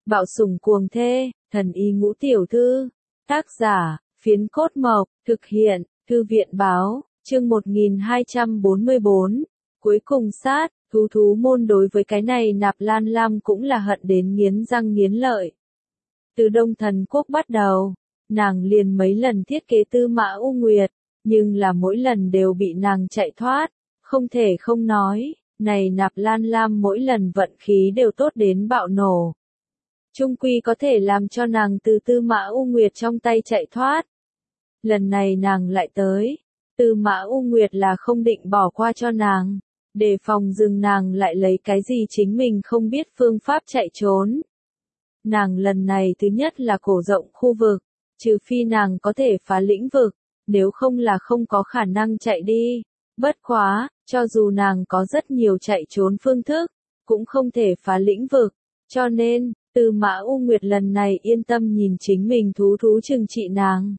Bạo sủng cuồng thê, thần y ngũ tiểu thư. Tác giả, Phiến Cốt Mộc, thực hiện, Thư viện báo, chương 1244. Cuối cùng sát, thú môn đối với cái này Nạp Lan Lam cũng là hận đến nghiến răng nghiến lợi. Từ Đông Thần Quốc bắt đầu, nàng liền mấy lần thiết kế Tư Mã U Nguyệt, nhưng là mỗi lần đều bị nàng chạy thoát, không thể không nói, này Nạp Lan Lam mỗi lần vận khí đều tốt đến bạo nổ. Trung quy có thể làm cho nàng từ Tư Mã U Nguyệt trong tay chạy thoát. Lần này nàng lại tới, Tư Mã U Nguyệt là không định bỏ qua cho nàng, để phòng dừng nàng lại lấy cái gì chính mình không biết phương pháp chạy trốn. Nàng lần này thứ nhất là cổ rộng khu vực, trừ phi nàng có thể phá lĩnh vực, nếu không là không có khả năng chạy đi. Bất quá, cho dù nàng có rất nhiều chạy trốn phương thức, cũng không thể phá lĩnh vực, cho nên, Tư Mã U Nguyệt lần này yên tâm nhìn chính mình thú trừng trị nàng.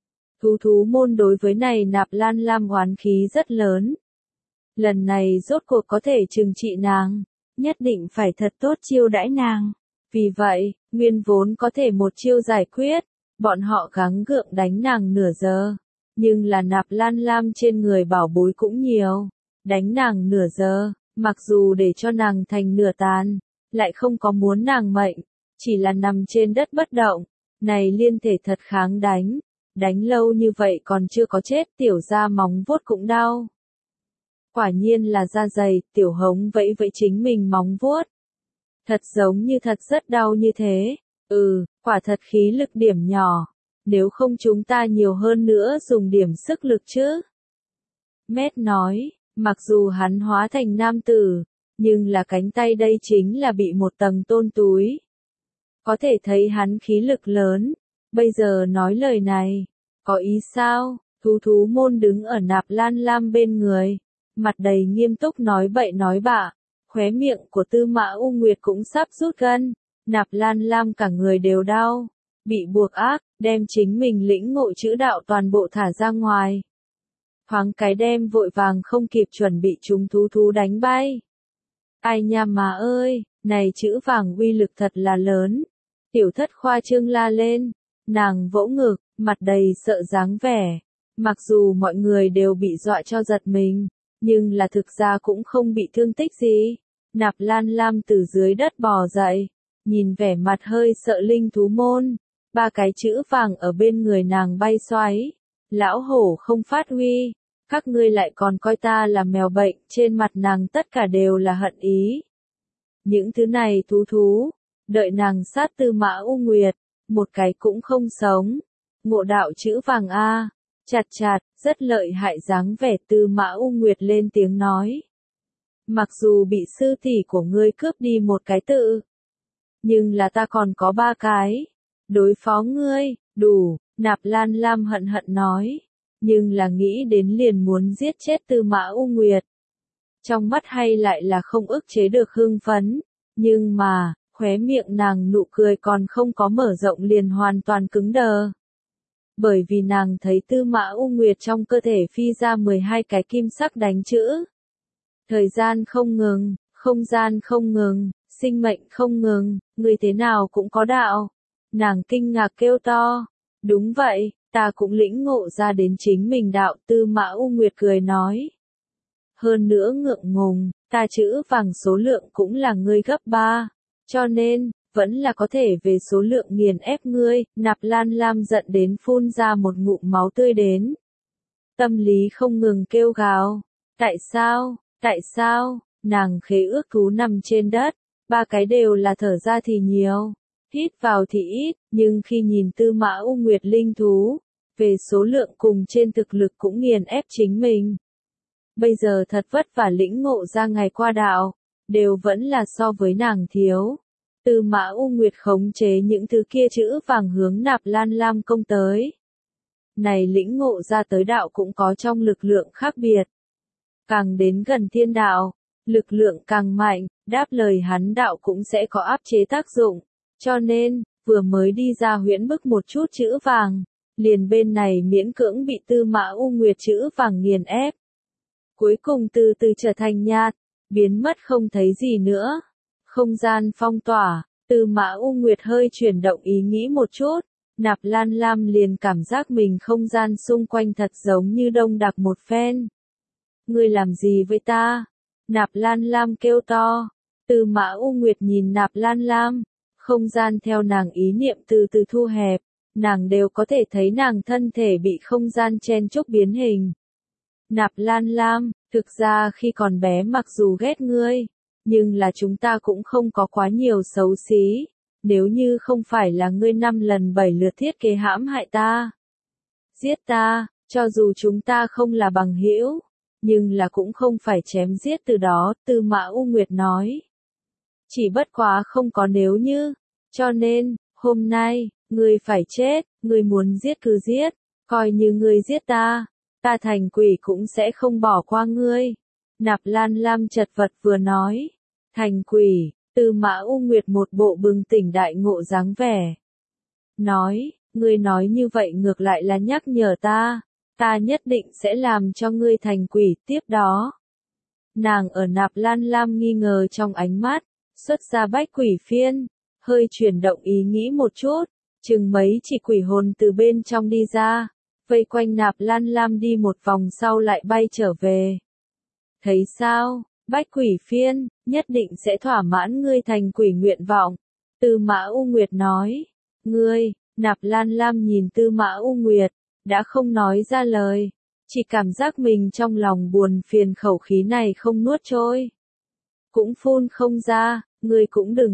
Thú môn đối với này Nạp Lan Lam oán khí rất lớn. Lần này rốt cuộc có thể trừng trị nàng, nhất định phải thật tốt chiêu đãi nàng. Vì vậy, nguyên vốn có thể một chiêu giải quyết, bọn họ gắng gượng đánh nàng nửa giờ. Nhưng là Nạp Lan Lam trên người bảo bối cũng nhiều, đánh nàng nửa giờ, mặc dù để cho nàng thành nửa tàn, lại không có muốn nàng mệnh, chỉ là nằm trên đất bất động, này liên thể thật kháng đánh lâu như vậy còn chưa có chết, tiểu ra móng vuốt cũng đau. Quả nhiên là da dày, tiểu hống vẫy vẫy chính mình móng vuốt. Thật giống như thật rất đau như thế, quả thật khí lực điểm nhỏ, nếu không chúng ta nhiều hơn nữa dùng điểm sức lực chứ. Mét nói, mặc dù hắn hóa thành nam tử, nhưng là cánh tay đây chính là bị một tầng tôn túi. Có thể thấy hắn khí lực lớn, bây giờ nói lời này, có ý sao? Thú môn đứng ở Nạp Lan Lam bên người, mặt đầy nghiêm túc nói bậy nói bạ, khóe miệng của Tư Mã U Nguyệt cũng sắp rút gân, Nạp Lan Lam cả người đều đau, bị buộc ác, đem chính mình lĩnh ngộ chữ đạo toàn bộ thả ra ngoài. Thoáng cái đem vội vàng không kịp chuẩn bị chúng thú đánh bay. Ai nha mà ơi, này chữ vàng uy lực thật là lớn. Tiểu thất khoa trương la lên, nàng vỗ ngực, mặt đầy sợ dáng vẻ. Mặc dù mọi người đều bị dọa cho giật mình, nhưng là thực ra cũng không bị thương tích gì. Nạp Lan Lam từ dưới đất bò dậy, nhìn vẻ mặt hơi sợ linh thú môn. Ba cái chữ vàng ở bên người nàng bay xoáy. Lão hổ không phát huy, các ngươi lại còn coi ta là mèo bệnh, trên mặt nàng tất cả đều là hận ý. Những thứ này thú, đợi nàng sát Tư Mã U Nguyệt, một cái cũng không sống. Ngộ đạo chữ vàng a, chặt, rất lợi hại dáng vẻ. Tư Mã U Nguyệt lên tiếng nói. Mặc dù bị sư tỷ của ngươi cướp đi một cái tự, nhưng là ta còn có ba cái. Đối phó ngươi, đủ, Nạp Lan Lam hận nói. Nhưng là nghĩ đến liền muốn giết chết Tư Mã U Nguyệt. Trong mắt hay lại là không ức chế được hưng phấn, nhưng mà, khóe miệng nàng nụ cười còn không có mở rộng liền hoàn toàn cứng đờ. Bởi vì nàng thấy Tư Mã U Nguyệt trong cơ thể phi ra 12 cái kim sắc đánh chữ. Thời gian không ngừng, không gian không ngừng, sinh mệnh không ngừng, người thế nào cũng có đạo. Nàng kinh ngạc kêu to. Đúng vậy, ta cũng lĩnh ngộ ra đến chính mình đạo. Tư Mã U Nguyệt cười nói. Hơn nữa ngượng ngùng, ta chữ vàng số lượng cũng là ngươi gấp 3, cho nên, vẫn là có thể về số lượng nghiền ép ngươi. Nạp Lan Lam giận đến phun ra một ngụm máu tươi đến. Tâm lý không ngừng kêu gào. Tại sao, nàng khế ước thú nằm trên đất, ba cái đều là thở ra thì nhiều, hít vào thì ít, nhưng khi nhìn Tư Mã U Nguyệt linh thú, về số lượng cùng trên thực lực cũng nghiền ép chính mình. Bây giờ thật vất vả lĩnh ngộ ra ngày qua đạo, đều vẫn là so với nàng thiếu. Tư Mã U Nguyệt khống chế những thứ kia chữ vàng hướng Nạp Lan Lam công tới. Này lĩnh ngộ ra tới đạo cũng có trong lực lượng khác biệt. Càng đến gần thiên đạo, lực lượng càng mạnh, đáp lời hắn đạo cũng sẽ có áp chế tác dụng. Cho nên, vừa mới đi ra huyễn bức một chút chữ vàng, liền bên này miễn cưỡng bị Tư Mã U Nguyệt chữ vàng nghiền ép. Cuối cùng từ từ trở thành nhạt, biến mất không thấy gì nữa. Không gian phong tỏa, Tư Mã U Nguyệt hơi chuyển động ý nghĩ một chút, Nạp Lan Lam liền cảm giác mình không gian xung quanh thật giống như đông đặc một phen. Ngươi làm gì với ta? Nạp Lan Lam kêu to. Tư Mã U Nguyệt nhìn Nạp Lan Lam, không gian theo nàng ý niệm từ từ thu hẹp, nàng đều có thể thấy nàng thân thể bị không gian chen chúc biến hình. Nạp Lan Lam, thực ra khi còn bé mặc dù ghét ngươi, nhưng là chúng ta cũng không có quá nhiều xấu xí, nếu như không phải là ngươi 5 lần 7 lượt thiết kế hãm hại ta, giết ta, cho dù chúng ta không là bằng hữu, nhưng là cũng không phải chém giết từ đó, Tư Mã U Nguyệt nói. Chỉ bất quá không có nếu như, cho nên, hôm nay, ngươi phải chết, ngươi muốn giết cứ giết, coi như ngươi giết ta, ta thành quỷ cũng sẽ không bỏ qua ngươi. Nạp Lan Lam chật vật vừa nói, thành quỷ, Tư Mã U Nguyệt một bộ bừng tỉnh đại ngộ dáng vẻ. Nói, ngươi nói như vậy ngược lại là nhắc nhở ta nhất định sẽ làm cho ngươi thành quỷ, tiếp đó. Nàng ở Nạp Lan Lam nghi ngờ trong ánh mắt, xuất ra bách quỷ phiên, hơi chuyển động ý nghĩ một chút, chừng mấy chỉ quỷ hồn từ bên trong đi ra, vây quanh Nạp Lan Lam đi một vòng sau lại bay trở về. Thấy sao, bách quỷ phiên, nhất định sẽ thỏa mãn ngươi thành quỷ nguyện vọng. Tư Mã U Nguyệt nói, ngươi, Nạp Lan Lam nhìn Tư Mã U Nguyệt, đã không nói ra lời, chỉ cảm giác mình trong lòng buồn phiền khẩu khí này không nuốt trôi. Cũng phun không ra, ngươi cũng đừng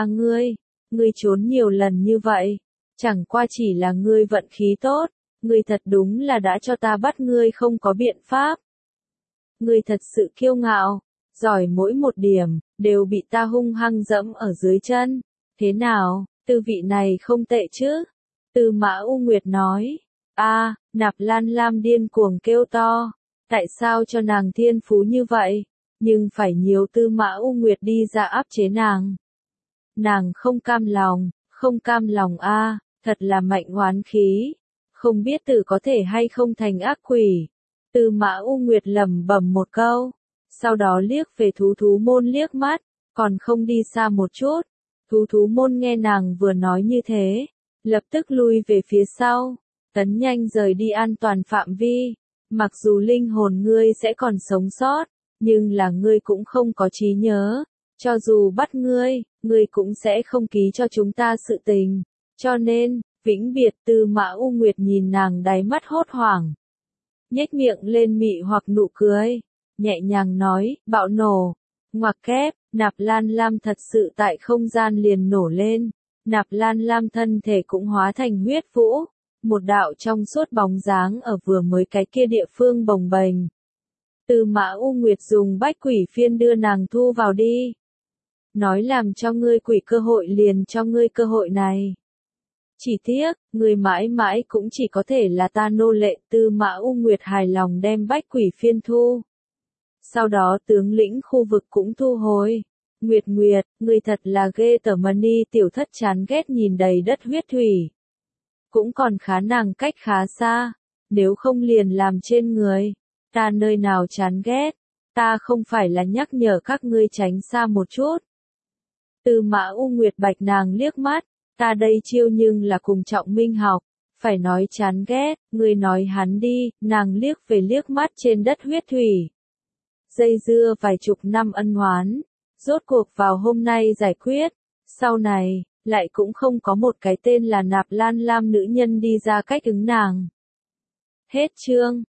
ngươi trốn nhiều lần như vậy, chẳng qua chỉ là ngươi vận khí tốt, ngươi thật đúng là đã cho ta bắt ngươi không có biện pháp. Ngươi thật sự kiêu ngạo, giỏi mỗi một điểm, đều bị ta hung hăng dẫm ở dưới chân, thế nào, tư vị này không tệ chứ? Tư Mã U Nguyệt nói. Nạp Lan Lam điên cuồng kêu to, tại sao cho nàng thiên phú như vậy, nhưng phải nhiều Tư Mã U Nguyệt đi ra áp chế nàng. Nàng không cam lòng thật là mạnh oán khí, không biết tự có thể hay không thành ác quỷ. Tư Mã U Nguyệt lẩm bẩm một câu, sau đó liếc về thú môn liếc mắt, còn không đi xa một chút. Thú môn nghe nàng vừa nói như thế, lập tức lui về phía sau, tấn nhanh rời đi an toàn phạm vi. Mặc dù linh hồn ngươi sẽ còn sống sót, nhưng là ngươi cũng không có trí nhớ. Cho dù bắt ngươi cũng sẽ không ký cho chúng ta sự tình. Cho nên, vĩnh biệt. Tư Mã U Nguyệt nhìn nàng đáy mắt hốt hoảng, nhếch miệng lên mị hoặc nụ cười, nhẹ nhàng nói, bạo nổ. Ngoặc kép, Nạp Lan Lam thật sự tại không gian liền nổ lên. Nạp Lan Lam thân thể cũng hóa thành huyết vũ, một đạo trong suốt bóng dáng ở vừa mới cái kia địa phương bồng bềnh. Tư Mã U Nguyệt dùng bách quỷ phiên đưa nàng thu vào đi. Nói làm cho ngươi quỷ cơ hội liền cho ngươi cơ hội này. Chỉ tiếc, ngươi mãi mãi cũng chỉ có thể là ta nô lệ. Tư Mã U Nguyệt hài lòng đem bách quỷ phiên thu. Sau đó tướng lĩnh khu vực cũng thu hồi. Nguyệt, ngươi thật là ghê tởm. Mani tiểu thất chán ghét nhìn đầy đất huyết thủy. Cũng còn khá nàng cách khá xa, nếu không liền làm trên người. Ta nơi nào chán ghét, ta không phải là nhắc nhở các ngươi tránh xa một chút. Tư Mã U Nguyệt bạch nàng liếc mắt, ta đây chiêu nhưng là cùng Trọng Minh học, phải nói chán ghét, ngươi nói hắn đi. Nàng liếc về liếc mắt trên đất huyết thủy. Dây dưa vài chục năm ân oán, rốt cuộc vào hôm nay giải quyết, sau này, lại cũng không có một cái tên là Nạp Lan Lam nữ nhân đi ra cách ứng nàng. Hết chương.